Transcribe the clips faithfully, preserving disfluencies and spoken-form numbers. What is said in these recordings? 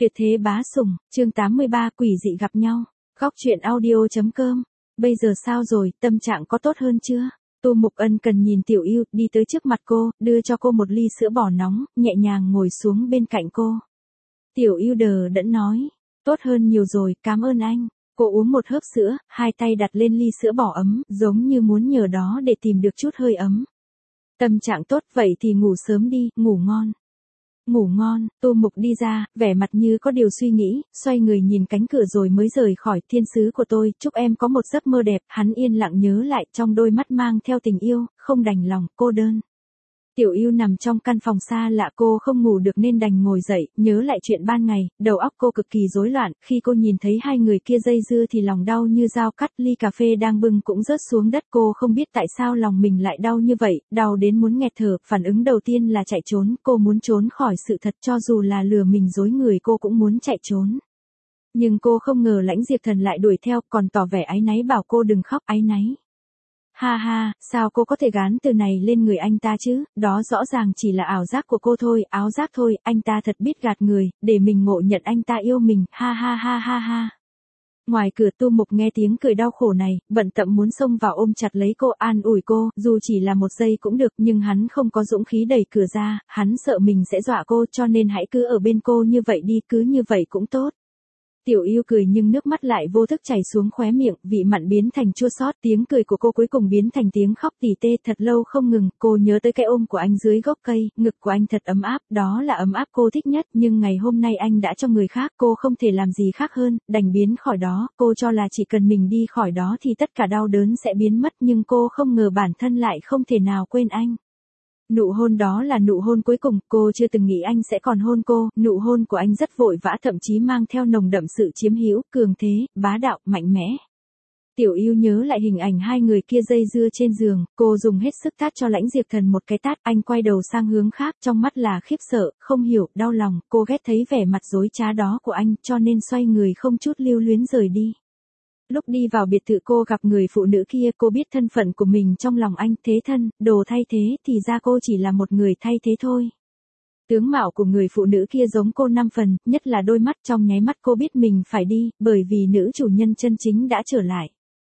Tuyệt thế bá sủng, chương tám mươi ba quỷ dị gặp nhau. Góc truyện audio chấm com. Bây giờ sao rồi, tâm trạng có tốt hơn chưa? Tô Mục ân cần nhìn Tiểu Yêu, đi tới trước mặt cô, đưa cho cô một ly sữa bò nóng, nhẹ nhàng ngồi xuống bên cạnh cô. Tiểu Yêu đờ đẫn nói, tốt hơn nhiều rồi, cảm ơn anh. Cô uống một hớp sữa, hai tay đặt lên ly sữa bò ấm, giống như muốn nhờ đó để tìm được chút hơi ấm. Tâm trạng tốt vậy thì ngủ sớm đi, ngủ ngon. Ngủ ngon, Tô Mục đi ra, vẻ mặt như có điều suy nghĩ, xoay người nhìn cánh cửa rồi mới rời khỏi. Thiên sứ của tôi, chúc em có một giấc mơ đẹp. Hắn yên lặng nhớ lại, trong đôi mắt mang theo tình yêu, không đành lòng, cô đơn. Tiểu Yêu nằm trong căn phòng xa lạ, cô không ngủ được nên đành ngồi dậy, nhớ lại chuyện ban ngày, đầu óc cô cực kỳ rối loạn. Khi cô nhìn thấy hai người kia dây dưa thì lòng đau như dao cắt, ly cà phê đang bưng cũng rớt xuống đất. Cô không biết tại sao lòng mình lại đau như vậy, đau đến muốn nghẹt thở. Phản ứng đầu tiên là chạy trốn, cô muốn trốn khỏi sự thật, cho dù là lừa mình dối người cô cũng muốn chạy trốn. Nhưng cô không ngờ Lãnh Diệp Thần lại đuổi theo, còn tỏ vẻ áy náy bảo cô đừng khóc. Áy náy? Ha ha, sao cô có thể gán từ này lên người anh ta chứ, đó rõ ràng chỉ là ảo giác của cô thôi, áo giác thôi, anh ta thật biết gạt người, để mình ngộ nhận anh ta yêu mình, ha ha ha ha ha. Ngoài cửa Tô Mục nghe tiếng cười đau khổ này, bận tậm muốn xông vào ôm chặt lấy cô, an ủi cô, dù chỉ là một giây cũng được, nhưng hắn không có dũng khí đẩy cửa ra, hắn sợ mình sẽ dọa cô, cho nên hãy cứ ở bên cô như vậy đi, cứ như vậy cũng tốt. Tiểu Yêu cười nhưng nước mắt lại vô thức chảy xuống khóe miệng, vị mặn biến thành chua xót, tiếng cười của cô cuối cùng biến thành tiếng khóc tỉ tê thật lâu không ngừng. Cô nhớ tới cái ôm của anh dưới gốc cây, ngực của anh thật ấm áp, đó là ấm áp cô thích nhất, nhưng ngày hôm nay anh đã cho người khác, cô không thể làm gì khác hơn, đành biến khỏi đó. Cô cho là chỉ cần mình đi khỏi đó thì tất cả đau đớn sẽ biến mất, nhưng cô không ngờ bản thân lại không thể nào quên anh. Nụ hôn đó là nụ hôn cuối cùng, cô chưa từng nghĩ anh sẽ còn hôn cô, nụ hôn của anh rất vội vã, thậm chí mang theo nồng đậm sự chiếm hữu, cường thế, bá đạo, mạnh mẽ. Tiểu Yêu nhớ lại hình ảnh hai người kia dây dưa trên giường, cô dùng hết sức tát cho Lãnh Diệp Thần một cái tát, anh quay đầu sang hướng khác, trong mắt là khiếp sợ, không hiểu, đau lòng, cô ghét thấy vẻ mặt dối trá đó của anh, cho nên xoay người không chút lưu luyến rời đi. Lúc đi vào biệt thự cô gặp người phụ nữ kia, cô biết thân phận của mình trong lòng anh, thế thân, đồ thay thế, thì ra cô chỉ là một người thay thế thôi. Tướng mạo của người phụ nữ kia giống cô năm phần, nhất là đôi mắt, trong nháy mắt cô biết mình phải đi, bởi vì nữ chủ nhân chân chính đã trở lại.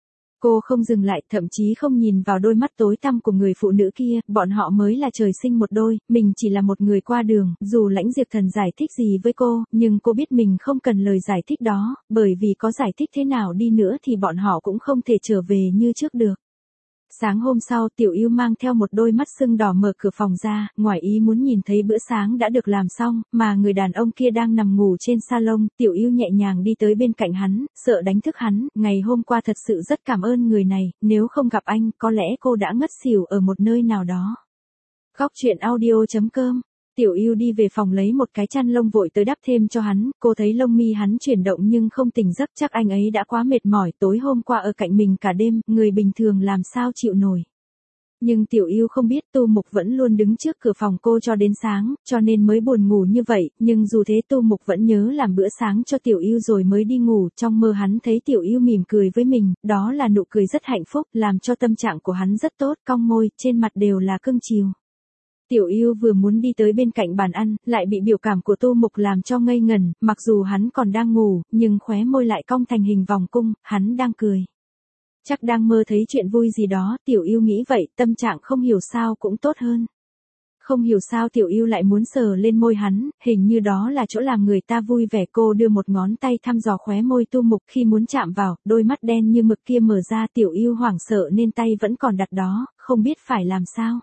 Cô không dừng lại, thậm chí không nhìn vào đôi mắt tối tăm của người phụ nữ kia, bọn họ mới là trời sinh một đôi, mình chỉ là một người qua đường. Dù Lãnh Diệp Thần giải thích gì với cô, nhưng cô biết mình không cần lời giải thích đó, bởi vì có giải thích thế nào đi nữa thì bọn họ cũng không thể trở về như trước được. Sáng hôm sau, Tiểu Yêu mang theo một đôi mắt sưng đỏ mở cửa phòng ra, ngoài ý muốn nhìn thấy bữa sáng đã được làm xong, mà người đàn ông kia đang nằm ngủ trên salon. Tiểu Yêu nhẹ nhàng đi tới bên cạnh hắn, sợ đánh thức hắn, ngày hôm qua thật sự rất cảm ơn người này, nếu không gặp anh, có lẽ cô đã ngất xỉu ở một nơi nào đó. Góc truyện audio chấm com. Tiểu Yêu đi về phòng lấy một cái chăn lông vội tới đắp thêm cho hắn, cô thấy lông mi hắn chuyển động nhưng không tỉnh giấc, chắc anh ấy đã quá mệt mỏi, tối hôm qua ở cạnh mình cả đêm, người bình thường làm sao chịu nổi. Nhưng Tiểu Yêu không biết Tô Mục vẫn luôn đứng trước cửa phòng cô cho đến sáng, cho nên mới buồn ngủ như vậy, nhưng dù thế Tô Mục vẫn nhớ làm bữa sáng cho Tiểu Yêu rồi mới đi ngủ. Trong mơ hắn thấy Tiểu Yêu mỉm cười với mình, đó là nụ cười rất hạnh phúc, làm cho tâm trạng của hắn rất tốt, cong môi, trên mặt đều là cưng chiều. Tiểu Yêu vừa muốn đi tới bên cạnh bàn ăn, lại bị biểu cảm của Tô Mục làm cho ngây ngẩn, mặc dù hắn còn đang ngủ, nhưng khóe môi lại cong thành hình vòng cung, hắn đang cười. Chắc đang mơ thấy chuyện vui gì đó, Tiểu Yêu nghĩ vậy, tâm trạng không hiểu sao cũng tốt hơn. Không hiểu sao Tiểu Yêu lại muốn sờ lên môi hắn, hình như đó là chỗ làm người ta vui vẻ. Cô đưa một ngón tay thăm dò khóe môi Tô Mục, khi muốn chạm vào, đôi mắt đen như mực kia mở ra. Tiểu Yêu hoảng sợ nên tay vẫn còn đặt đó, không biết phải làm sao.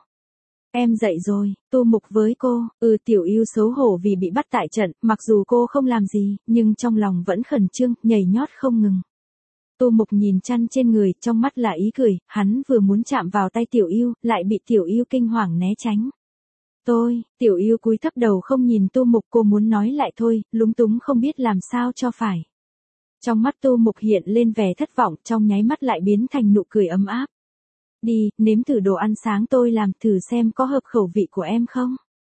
Em dậy rồi, Tô Mục với cô, ừ. Tiểu Yêu xấu hổ vì bị bắt tại trận, mặc dù cô không làm gì, nhưng trong lòng vẫn khẩn trương, nhảy nhót không ngừng. Tô Mục nhìn chăn trên người, trong mắt là ý cười, hắn vừa muốn chạm vào tay Tiểu Yêu, lại bị Tiểu Yêu kinh hoàng né tránh. Tôi, Tiểu Yêu cúi thấp đầu không nhìn Tô Mục, cô muốn nói lại thôi, lúng túng không biết làm sao cho phải. Trong mắt Tô Mục hiện lên vẻ thất vọng, trong nháy mắt lại biến thành nụ cười ấm áp. Đi, nếm thử đồ ăn sáng tôi làm, thử xem có hợp khẩu vị của em không.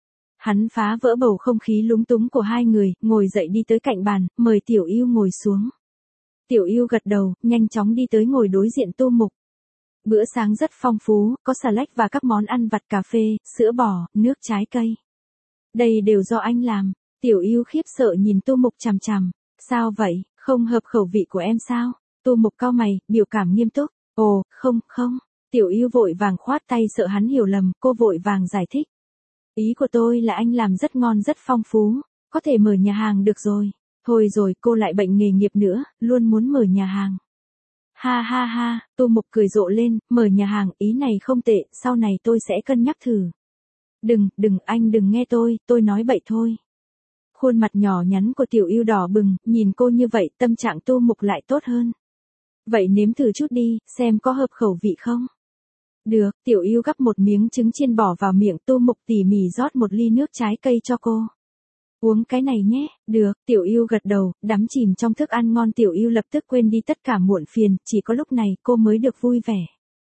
Hắn phá vỡ bầu không khí lúng túng của hai người, ngồi dậy đi tới cạnh bàn, mời Tiểu Yêu ngồi xuống. Tiểu Yêu gật đầu, nhanh chóng đi tới ngồi đối diện Tô Mục. Bữa sáng rất phong phú, có xà lách và các món ăn vặt, cà phê, sữa bò, nước trái cây. Đây đều do anh làm. Tiểu Yêu khiếp sợ nhìn Tô Mục chằm chằm. Sao vậy, không hợp khẩu vị của em sao? Tô Mục cau mày, biểu cảm nghiêm túc. Ồ, không, không. Tiểu Yêu vội vàng khoát tay sợ hắn hiểu lầm, cô vội vàng giải thích. Ý của tôi là anh làm rất ngon rất phong phú, có thể mở nhà hàng được rồi. Thôi rồi cô lại bệnh nghề nghiệp nữa, luôn muốn mở nhà hàng. Ha ha ha, Tô Mục cười rộ lên, mở nhà hàng, ý này không tệ, sau này tôi sẽ cân nhắc thử. Đừng, đừng, anh đừng nghe tôi, tôi nói bậy thôi. Khuôn mặt nhỏ nhắn của Tiểu Yêu đỏ bừng, nhìn cô như vậy, tâm trạng Tô Mục lại tốt hơn. Vậy nếm thử chút đi, xem có hợp khẩu vị không? Được, Tiểu Yêu gắp một miếng trứng chiên bỏ vào miệng, Tô Mục tỉ mỉ rót một ly nước trái cây cho cô. Uống cái này nhé, được, Tiểu Yêu gật đầu, đắm chìm trong thức ăn ngon. Tiểu Yêu lập tức quên đi tất cả muộn phiền, chỉ có lúc này cô mới được vui vẻ.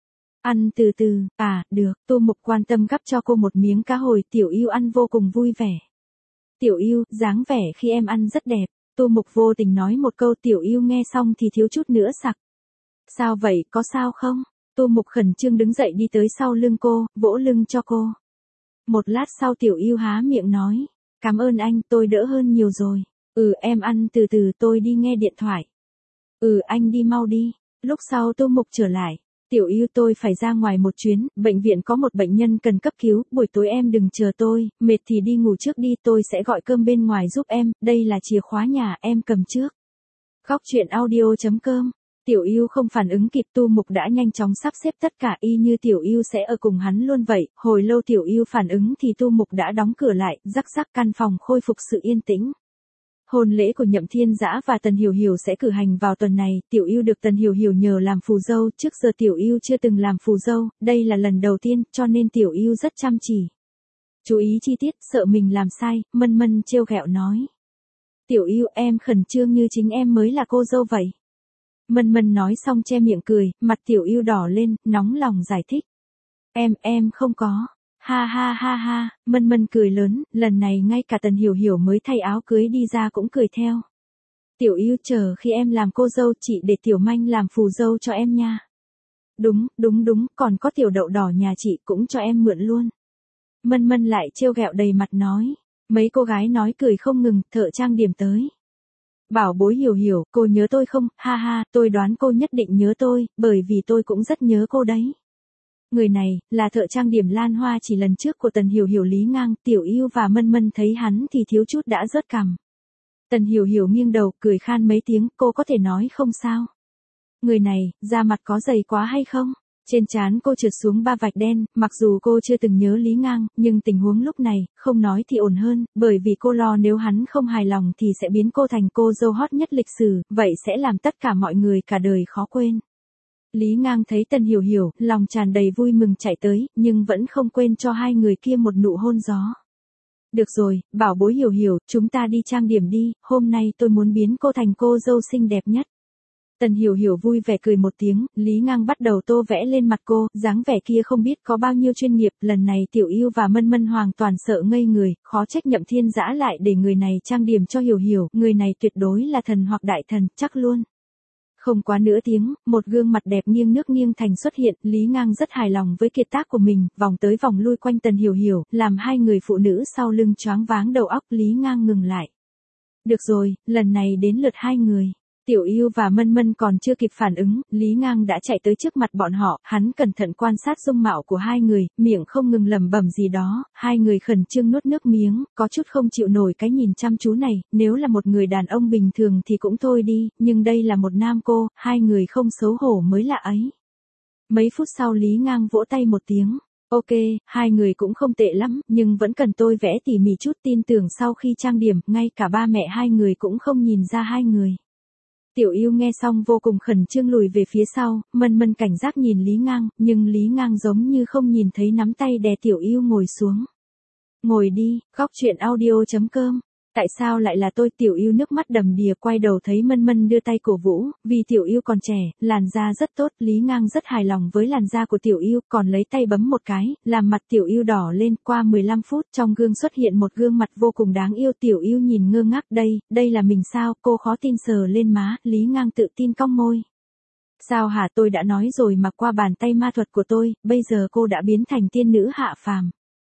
Ăn từ từ, à, được, Tô Mục quan tâm gắp cho cô một miếng cá hồi, Tiểu Yêu ăn vô cùng vui vẻ. Tiểu Yêu, dáng vẻ khi em ăn rất đẹp, Tô Mục vô tình nói một câu. Tiểu Yêu nghe xong thì thiếu chút nữa sặc. Sao vậy, có sao không? Tô Mục khẩn trương đứng dậy đi tới sau lưng cô, vỗ lưng cho cô. Một lát sau Tiểu Yêu há miệng nói. Cảm ơn anh, tôi đỡ hơn nhiều rồi. Ừ, em ăn từ từ, tôi đi nghe điện thoại. Ừ, anh đi mau đi. Lúc sau Tô Mục trở lại. Tiểu Yêu, tôi phải ra ngoài một chuyến, bệnh viện có một bệnh nhân cần cấp cứu, buổi tối em đừng chờ tôi, mệt thì đi ngủ trước đi, tôi sẽ gọi cơm bên ngoài giúp em, đây là chìa khóa nhà, em cầm trước. Góc truyện audio chấm com. Tiểu Yêu không phản ứng kịp, Tô Mục đã nhanh chóng sắp xếp tất cả y như Tiểu Yêu sẽ ở cùng hắn luôn vậy. Hồi lâu Tiểu Yêu phản ứng thì Tô Mục đã đóng cửa lại, rắc rắc căn phòng khôi phục sự yên tĩnh. Hôn lễ của Nhậm Thiên Dã và Tần Hiểu Hiểu sẽ cử hành vào tuần này, Tiểu Yêu được Tần Hiểu Hiểu nhờ làm phù dâu, trước giờ Tiểu Yêu chưa từng làm phù dâu, đây là lần đầu tiên, cho nên Tiểu Yêu rất chăm chỉ. Chú ý chi tiết, sợ mình làm sai, Mân Mân trêu ghẹo nói. Tiểu Yêu, em khẩn trương như chính em mới là cô dâu vậy. Mân Mân nói xong che miệng cười, mặt Tiểu Yêu đỏ lên, nóng lòng giải thích. Em, em không có. Ha ha ha ha, Mân Mân cười lớn, lần này ngay cả Tần Hiểu Hiểu mới thay áo cưới đi ra cũng cười theo. Tiểu Yêu, chờ khi em làm cô dâu chị để Tiểu Manh làm phù dâu cho em nha. Đúng, đúng đúng, còn có Tiểu Đậu Đỏ nhà chị cũng cho em mượn luôn. Mân Mân lại trêu ghẹo đầy mặt nói. Mấy cô gái nói cười không ngừng, thợ trang điểm tới. Bảo bối Hiểu Hiểu, cô nhớ tôi không? Ha ha, tôi đoán cô nhất định nhớ tôi, bởi vì tôi cũng rất nhớ cô đấy. Người này, là thợ trang điểm Lan Hoa chỉ lần trước của Tần Hiểu Hiểu Lý Ngang. Tiểu Yêu và Mân Mân thấy hắn thì thiếu chút đã rớt cằm. Tần Hiểu Hiểu nghiêng đầu, cười khan mấy tiếng, cô có thể nói không sao? Người này, da mặt có dày quá hay không? Trên trán cô trượt xuống ba vạch đen, mặc dù cô chưa từng nhớ Lý Ngang, nhưng tình huống lúc này, không nói thì ổn hơn, bởi vì cô lo nếu hắn không hài lòng thì sẽ biến cô thành cô dâu hot nhất lịch sử, vậy sẽ làm tất cả mọi người cả đời khó quên. Lý Ngang thấy Tần Hiểu Hiểu, lòng tràn đầy vui mừng chạy tới, nhưng vẫn không quên cho hai người kia một nụ hôn gió. Được rồi, bảo bối Hiểu Hiểu, chúng ta đi trang điểm đi, hôm nay tôi muốn biến cô thành cô dâu xinh đẹp nhất. Tần Hiểu Hiểu vui vẻ cười một tiếng, Lý Ngang bắt đầu tô vẽ lên mặt cô, dáng vẻ kia không biết có bao nhiêu chuyên nghiệp, lần này Tiểu Yêu và Mân Mân hoàn toàn sợ ngây người, khó trách Nhậm Thiên Dã lại để người này trang điểm cho Hiểu Hiểu, người này tuyệt đối là thần hoặc đại thần, chắc luôn. Không quá nửa tiếng, một gương mặt đẹp nghiêng nước nghiêng thành xuất hiện, Lý Ngang rất hài lòng với kiệt tác của mình, vòng tới vòng lui quanh Tần Hiểu Hiểu, làm hai người phụ nữ sau lưng choáng váng đầu óc. Lý Ngang ngừng lại. Được rồi, lần này đến lượt hai người. Tiểu Yêu và Mân Mân còn chưa kịp phản ứng, Lý Ngang đã chạy tới trước mặt bọn họ, hắn cẩn thận quan sát dung mạo của hai người, miệng không ngừng lẩm bẩm gì đó, hai người khẩn trương nuốt nước miếng, có chút không chịu nổi cái nhìn chăm chú này, nếu là một người đàn ông bình thường thì cũng thôi đi, nhưng đây là một nam cô, hai người không xấu hổ mới lạ ấy. Mấy phút sau Lý Ngang vỗ tay một tiếng. Ok, hai người cũng không tệ lắm, nhưng vẫn cần tôi vẽ tỉ mỉ chút, tin tưởng sau khi trang điểm, ngay cả ba mẹ hai người cũng không nhìn ra hai người. Tiểu Yêu nghe xong vô cùng khẩn trương lùi về phía sau, Mân Mân cảnh giác nhìn Lý Ngang, nhưng Lý Ngang giống như không nhìn thấy, nắm tay đè Tiểu Yêu ngồi xuống. Ngồi đi, góc truyện audio chấm com. Tại sao lại là tôi? Tiểu Yêu nước mắt đầm đìa quay đầu thấy Mân Mân đưa tay cổ vũ, vì Tiểu Yêu còn trẻ, làn da rất tốt, Lý Ngang rất hài lòng với làn da của Tiểu Yêu, còn lấy tay bấm một cái, làm mặt Tiểu Yêu đỏ lên. Qua mười lăm phút, trong gương xuất hiện một gương mặt vô cùng đáng yêu. Tiểu Yêu nhìn ngơ ngác, đây, đây là mình sao? Cô khó tin sờ lên má, Lý Ngang tự tin cong môi. Sao hả, tôi đã nói rồi mà, qua bàn tay ma thuật của tôi, bây giờ cô đã biến thành tiên nữ hạ phàm.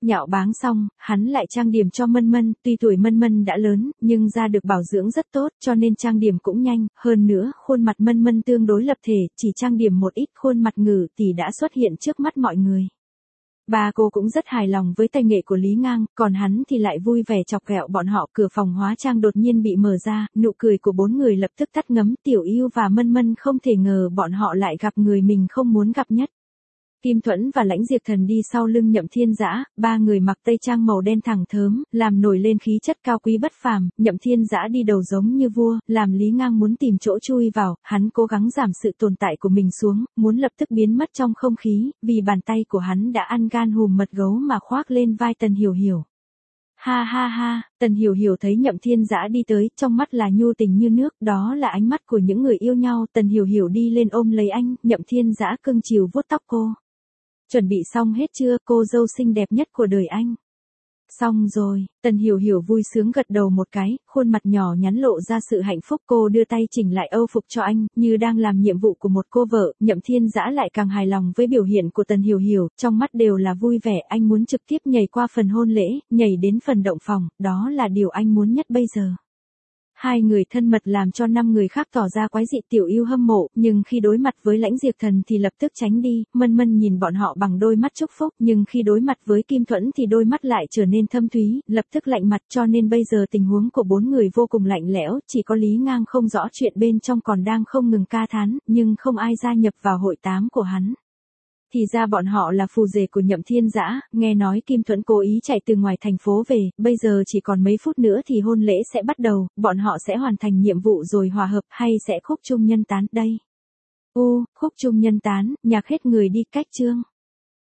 Nhạo báng xong, hắn lại trang điểm cho Mân Mân, tuy tuổi Mân Mân đã lớn, nhưng da được bảo dưỡng rất tốt, cho nên trang điểm cũng nhanh, hơn nữa, khuôn mặt Mân Mân tương đối lập thể, chỉ trang điểm một ít khuôn mặt Ngử tỷ đã xuất hiện trước mắt mọi người. Ba cô cũng rất hài lòng với tay nghệ của Lý Ngang, còn hắn thì lại vui vẻ chọc ghẹo bọn họ. Cửa phòng hóa trang đột nhiên bị mở ra, nụ cười của bốn người lập tức tắt ngấm. Tiểu Yêu và Mân Mân không thể ngờ bọn họ lại gặp người mình không muốn gặp nhất. Kim Thuẫn và Lãnh Diệp Thần đi sau lưng Nhậm Thiên Dã, ba người mặc tây trang màu đen thẳng thớm, làm nổi lên khí chất cao quý bất phàm. Nhậm Thiên Dã đi đầu giống như vua, làm Lý Ngang muốn tìm chỗ chui vào, hắn cố gắng giảm sự tồn tại của mình xuống, muốn lập tức biến mất trong không khí, vì bàn tay của hắn đã ăn gan hùm mật gấu mà khoác lên vai Tần Hiểu Hiểu. Ha ha ha, Tần Hiểu Hiểu thấy Nhậm Thiên Dã đi tới, trong mắt là nhu tình như nước, đó là ánh mắt của những người yêu nhau. Tần Hiểu Hiểu đi lên ôm lấy anh, Nhậm Thiên Dã cưng chiều vuốt tóc cô. Chuẩn bị xong hết chưa, cô dâu xinh đẹp nhất của đời anh? Xong rồi, Tần Hiểu Hiểu vui sướng gật đầu một cái, khuôn mặt nhỏ nhắn lộ ra sự hạnh phúc. Cô đưa tay chỉnh lại âu phục cho anh, như đang làm nhiệm vụ của một cô vợ. Nhậm Thiên Dã lại càng hài lòng với biểu hiện của Tần Hiểu Hiểu, trong mắt đều là vui vẻ. Anh muốn trực tiếp nhảy qua phần hôn lễ, nhảy đến phần động phòng, đó là điều anh muốn nhất bây giờ. Hai người thân mật làm cho năm người khác tỏ ra quái dị. Tiểu Yêu hâm mộ, nhưng khi đối mặt với Lãnh Diệp Thần thì lập tức tránh đi. Mân Mân nhìn bọn họ bằng đôi mắt chúc phúc, nhưng khi đối mặt với Kim Thuẫn thì đôi mắt lại trở nên thâm thúy, lập tức lạnh mặt. Cho nên bây giờ tình huống của bốn người vô cùng lạnh lẽo, chỉ có Lý Ngang không rõ chuyện bên trong còn đang không ngừng ca thán, nhưng không ai gia nhập vào hội tám của hắn. Thì ra bọn họ là phù rể của Nhậm Thiên Dã, nghe nói Kim Thuẫn cố ý chạy từ ngoài thành phố về, bây giờ chỉ còn mấy phút nữa thì hôn lễ sẽ bắt đầu, bọn họ sẽ hoàn thành nhiệm vụ rồi hòa hợp hay sẽ khúc chung nhân tán đây. U, khúc chung nhân tán, nhạc hết người đi cách chương.